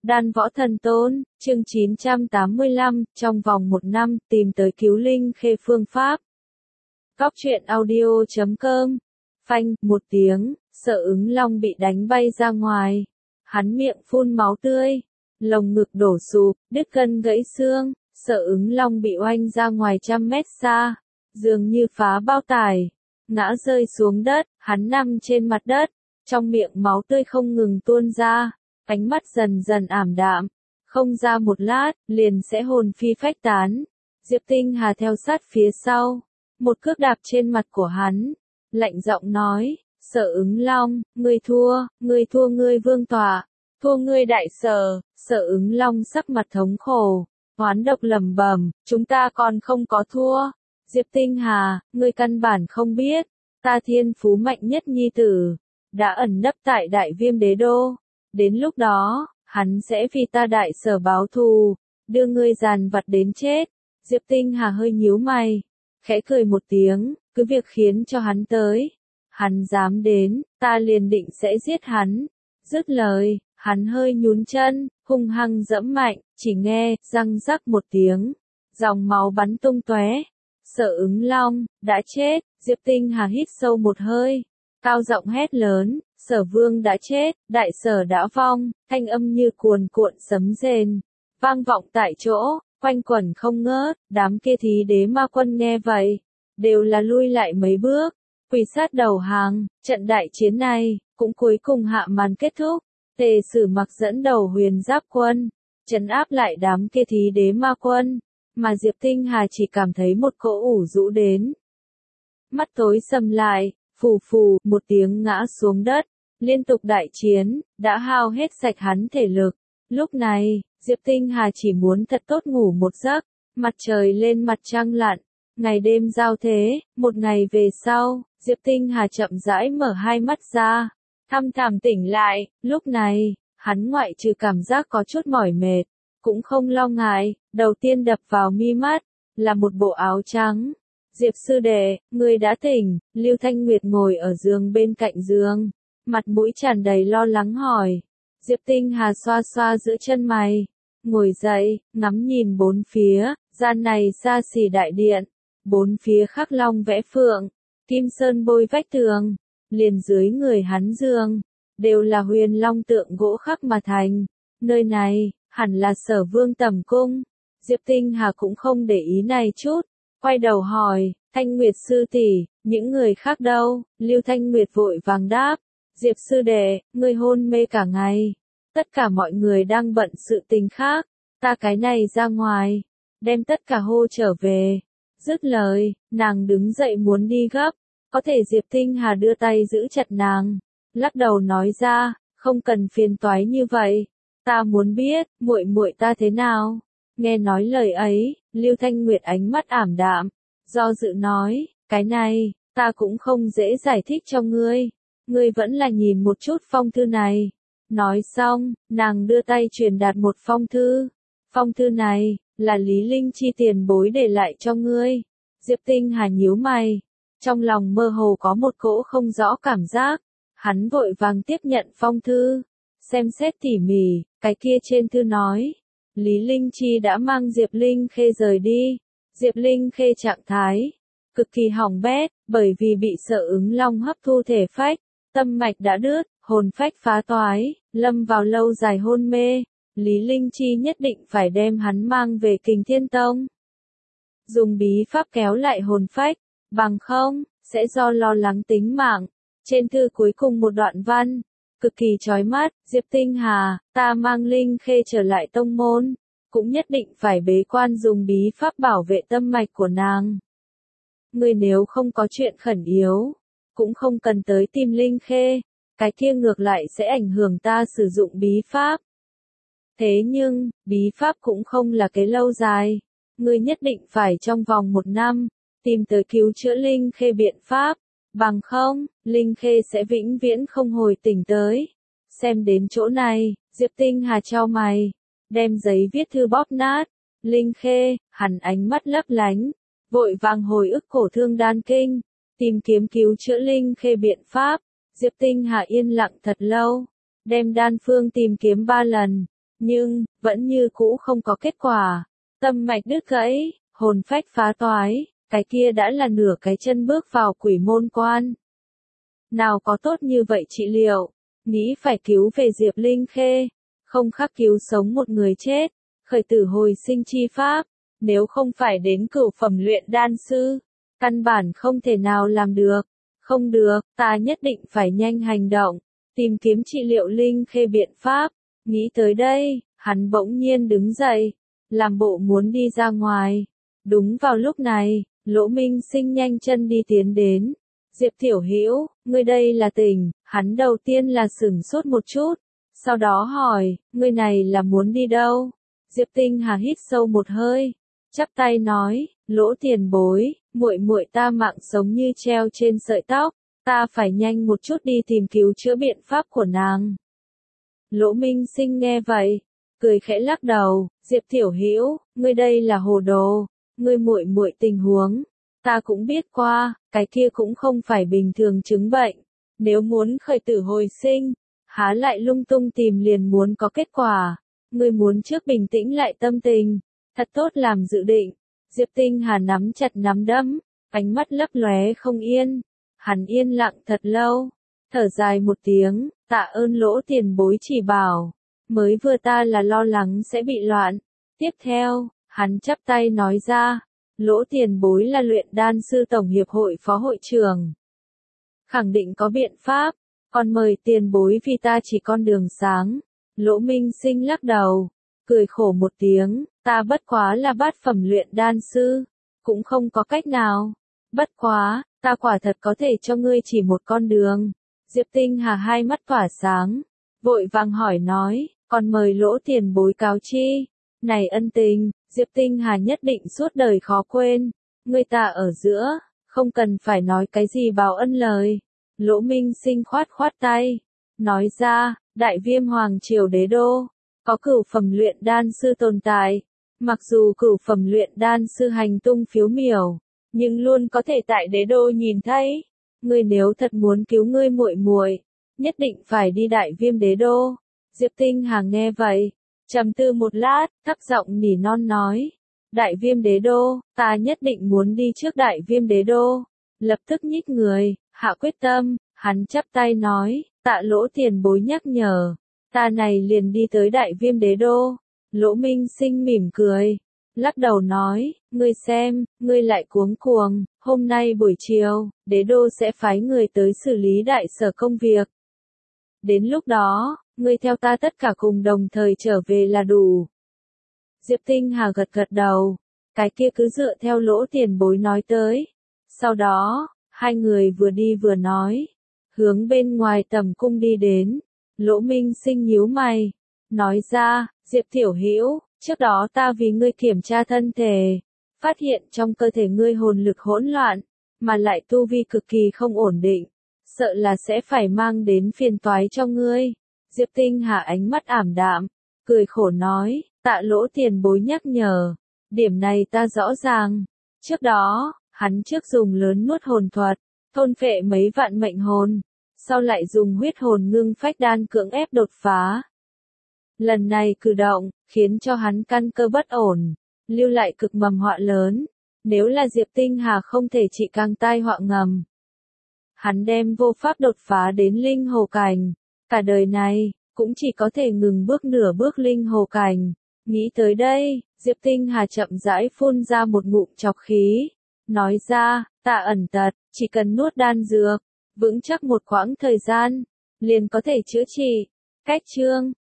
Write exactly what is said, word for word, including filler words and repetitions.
Đan Võ Thần Tôn, chương chín trăm tám mươi lăm, trong vòng một năm, tìm tới cứu Linh Khê phương pháp. Cóc truyện audio chấm com. Phanh, một tiếng, Sở Ứng Long bị đánh bay ra ngoài. Hắn miệng phun máu tươi, lồng ngực đổ sụp, đứt gân gãy xương, Sở Ứng Long bị oanh ra ngoài trăm mét xa, dường như phá bao tải, ngã rơi xuống đất, hắn nằm trên mặt đất, trong miệng máu tươi không ngừng tuôn ra. Ánh mắt dần dần ảm đạm, không ra một lát, liền sẽ hồn phi phách tán. Diệp Tinh Hà theo sát phía sau, một cước đạp trên mặt của hắn, lạnh giọng nói, Sở Ứng Long, ngươi thua, ngươi thua ngươi vương tọa, thua ngươi đại sở. Sở Ứng Long sắc mặt thống khổ, oán độc lẩm bẩm, chúng ta còn không có thua. Diệp Tinh Hà, ngươi căn bản không biết, ta thiên phú mạnh nhất nhi tử, đã ẩn nấp tại Đại Viêm Đế Đô. Đến lúc đó, hắn sẽ vì ta đại sở báo thù, đưa ngươi dàn vặt đến chết. Diệp Tinh Hà hơi nhíu mày, khẽ cười một tiếng, cứ việc khiến cho hắn tới. Hắn dám đến, ta liền định sẽ giết hắn. Dứt lời, hắn hơi nhún chân, hung hăng dẫm mạnh, chỉ nghe, răng rắc một tiếng, dòng máu bắn tung tóe. Sở Ứng Long, đã chết. Diệp Tinh Hà hít sâu một hơi, cao giọng hét lớn. Sở Vương đã chết, đại sở đã vong, thanh âm như cuồn cuộn sấm rền, vang vọng tại chỗ, quanh quẩn không ngớt. Đám kia thí đế ma quân nghe vậy, đều là lui lại mấy bước, quỳ sát đầu hàng. Trận đại chiến này, cũng cuối cùng hạ màn kết thúc. Tề Sử Mặc dẫn đầu huyền giáp quân, trấn áp lại đám kia thí đế ma quân, mà Diệp Tinh Hà chỉ cảm thấy một cỗ ủ rũ đến. Mắt tối sầm lại, phù phù, một tiếng ngã xuống đất. Liên tục đại chiến, đã hao hết sạch hắn thể lực. Lúc này, Diệp Tinh Hà chỉ muốn thật tốt ngủ một giấc. Mặt trời lên mặt trăng lặn, ngày đêm giao thế. Một ngày về sau, Diệp Tinh Hà chậm rãi mở hai mắt ra, thăm thẳm tỉnh lại. Lúc này, hắn ngoại trừ cảm giác có chút mỏi mệt, cũng không lo ngại. Đầu tiên đập vào mi mắt, là một bộ áo trắng. Diệp sư đệ, ngươi đã tỉnh. Lưu Thanh Nguyệt ngồi ở giường bên cạnh giường, mặt mũi tràn đầy lo lắng hỏi. Diệp Tinh Hà xoa xoa giữa chân mày, ngồi dậy, ngắm nhìn bốn phía. Gian này xa xỉ đại điện, bốn phía khắc long vẽ phượng, kim sơn bôi vách tường, liền dưới người hắn giường, đều là huyền long tượng gỗ khắc mà thành. Nơi này, hẳn là Sở Vương tẩm cung. Diệp Tinh Hà cũng không để ý này chút, quay đầu hỏi, Thanh Nguyệt sư tỷ, những người khác đâu? Lưu Thanh Nguyệt vội vàng đáp, Diệp sư đệ, ngươi hôn mê cả ngày, tất cả mọi người đang bận sự tình khác, ta cái này ra ngoài, đem tất cả hô trở về. Dứt lời, nàng đứng dậy muốn đi gấp, có thể Diệp Tinh Hà đưa tay giữ chặt nàng, lắc đầu nói ra, không cần phiền toái như vậy, ta muốn biết, muội muội ta thế nào. Nghe nói lời ấy, Lưu Thanh Nguyệt ánh mắt ảm đạm, do dự nói, cái này, ta cũng không dễ giải thích cho ngươi. Ngươi vẫn là nhìn một chút phong thư này. Nói xong, nàng đưa tay truyền đạt một phong thư. Phong thư này, là Lý Linh Chi tiền bối để lại cho ngươi. Diệp Tinh Hà nhíu mày, trong lòng mơ hồ có một cỗ không rõ cảm giác. Hắn vội vàng tiếp nhận phong thư, xem xét tỉ mỉ, cái kia trên thư nói, Lý Linh Chi đã mang Diệp Linh Khê rời đi. Diệp Linh Khê trạng thái cực kỳ hỏng bét, bởi vì bị Sở Ứng Long hấp thu thể phách, tâm mạch đã đứt, hồn phách phá toái, lâm vào lâu dài hôn mê. Lý Linh Chi nhất định phải đem hắn mang về Kình Thiên Tông, dùng bí pháp kéo lại hồn phách, bằng không, sẽ do lo lắng tính mạng. Trên thư cuối cùng một đoạn văn, cực kỳ chói mắt, Diệp Tinh Hà, ta mang Linh Khê trở lại tông môn, cũng nhất định phải bế quan dùng bí pháp bảo vệ tâm mạch của nàng. Ngươi nếu không có chuyện khẩn yếu, cũng không cần tới tìm Linh Khê, cái kia ngược lại sẽ ảnh hưởng ta sử dụng bí pháp. Thế nhưng, bí pháp cũng không là cái lâu dài, ngươi nhất định phải trong vòng một năm, tìm tới cứu chữa Linh Khê biện pháp, bằng không, Linh Khê sẽ vĩnh viễn không hồi tỉnh tới. Xem đến chỗ này, Diệp Tinh Hà chau mày, đem giấy viết thư bóp nát. Linh Khê, hắn ánh mắt lấp lánh, vội vàng hồi ức cổ thương đan kinh, tìm kiếm cứu chữa Linh Khê biện pháp. Diệp Tinh Hà yên lặng thật lâu, đem đan phương tìm kiếm ba lần, nhưng, vẫn như cũ không có kết quả. Tâm mạch đứt gãy, hồn phách phá toái, cái kia đã là nửa cái chân bước vào quỷ môn quan. Nào có tốt như vậy trị liệu, nghĩ phải cứu về Diệp Linh Khê, không khác cứu sống một người chết, khởi tử hồi sinh chi pháp, nếu không phải đến cửu phẩm luyện đan sư, căn bản không thể nào làm được. Không được, ta nhất định phải nhanh hành động, tìm kiếm trị liệu Linh Khê biện pháp. Nghĩ tới đây, hắn bỗng nhiên đứng dậy, làm bộ muốn đi ra ngoài. Đúng vào lúc này, Lỗ Minh Sinh nhanh chân đi tiến đến. Diệp Tiểu Hữu, ngươi đây là tỉnh, hắn đầu tiên là sửng sốt một chút, sau đó hỏi, ngươi này là muốn đi đâu? Diệp Tinh Hà hít sâu một hơi, chắp tay nói, Lỗ tiền bối, muội muội ta mạng sống như treo trên sợi tóc, ta phải nhanh một chút đi tìm cứu chữa biện pháp của nàng. Lỗ Minh Sinh nghe vậy, cười khẽ lắc đầu, Diệp Tiểu Hữu, ngươi đây là hồ đồ, ngươi muội muội tình huống, ta cũng biết qua, cái kia cũng không phải bình thường chứng bệnh, nếu muốn khởi tử hồi sinh, há lại lung tung tìm liền muốn có kết quả, ngươi muốn trước bình tĩnh lại tâm tình, thật tốt làm dự định. Diệp Tinh Hà nắm chặt nắm đấm, ánh mắt lấp lóe không yên, hắn yên lặng thật lâu, thở dài một tiếng, tạ ơn Lỗ tiền bối chỉ bảo, mới vừa ta là lo lắng sẽ bị loạn. Tiếp theo, hắn chắp tay nói ra, Lỗ tiền bối là luyện đan sư tổng hiệp hội phó hội trưởng, khẳng định có biện pháp, còn mời tiền bối vì ta chỉ con đường sáng. Lỗ Minh Sinh lắc đầu, cười khổ một tiếng, ta bất quá là bát phẩm luyện đan sư, cũng không có cách nào. Bất quá, ta quả thật có thể cho ngươi chỉ một con đường. Diệp Tinh Hà hai mắt tỏa sáng, vội vàng hỏi nói, còn mời Lỗ tiền bối cáo chi. Này ân tình, Diệp Tinh Hà nhất định suốt đời khó quên. Ngươi ta ở giữa, không cần phải nói cái gì báo ân lời. Lỗ Minh Sinh khoát khoát tay, nói ra, Đại Viêm Hoàng Triều Đế Đô, có cửu phẩm luyện đan sư tồn tại. Mặc dù cửu phẩm luyện đan sư hành tung phiếu miểu, nhưng luôn có thể tại Đế Đô nhìn thấy. Ngươi nếu thật muốn cứu ngươi muội muội, nhất định phải đi Đại Viêm Đế Đô. Diệp Tinh Hà nghe vậy, trầm tư một lát, thấp giọng nỉ non nói, Đại Viêm Đế Đô, ta nhất định muốn đi trước Đại Viêm Đế Đô. Lập tức nhích người, hạ quyết tâm, hắn chắp tay nói, tạ Lỗ tiền bối nhắc nhở, ta này liền đi tới Đại Viêm Đế Đô. Lỗ Minh Sinh mỉm cười, lắc đầu nói, ngươi xem, ngươi lại cuống cuồng, hôm nay buổi chiều, Đế Đô sẽ phái người tới xử lý đại sở công việc. Đến lúc đó, ngươi theo ta tất cả cùng đồng thời trở về là đủ. Diệp Tinh Hà gật gật đầu, cái kia cứ dựa theo Lỗ tiền bối nói tới. Sau đó, hai người vừa đi vừa nói, hướng bên ngoài tầm cung đi đến. Lỗ Minh Sinh nhíu mày, nói ra, Diệp Tiểu Hữu, trước đó ta vì ngươi kiểm tra thân thể, phát hiện trong cơ thể ngươi hồn lực hỗn loạn, mà lại tu vi cực kỳ không ổn định, sợ là sẽ phải mang đến phiền toái cho ngươi. Diệp Tinh Hà ánh mắt ảm đạm, cười khổ nói, tạ Lỗ tiền bối nhắc nhở, điểm này ta rõ ràng. Trước đó, hắn trước dùng lớn nuốt hồn thuật, thôn phệ mấy vạn mệnh hồn, sau lại dùng huyết hồn ngưng phách đan cưỡng ép đột phá. Lần này cử động, khiến cho hắn căn cơ bất ổn, lưu lại cực mầm họa lớn. Nếu là Diệp Tinh Hà không thể trị càng tai họa ngầm, hắn đem vô pháp đột phá đến linh hồ cảnh, cả đời này, cũng chỉ có thể ngừng bước nửa bước linh hồ cảnh. Nghĩ tới đây, Diệp Tinh Hà chậm rãi phun ra một ngụm chọc khí, nói ra, ta ẩn tật, chỉ cần nuốt đan dược, vững chắc một quãng thời gian, liền có thể chữa trị. Cách chương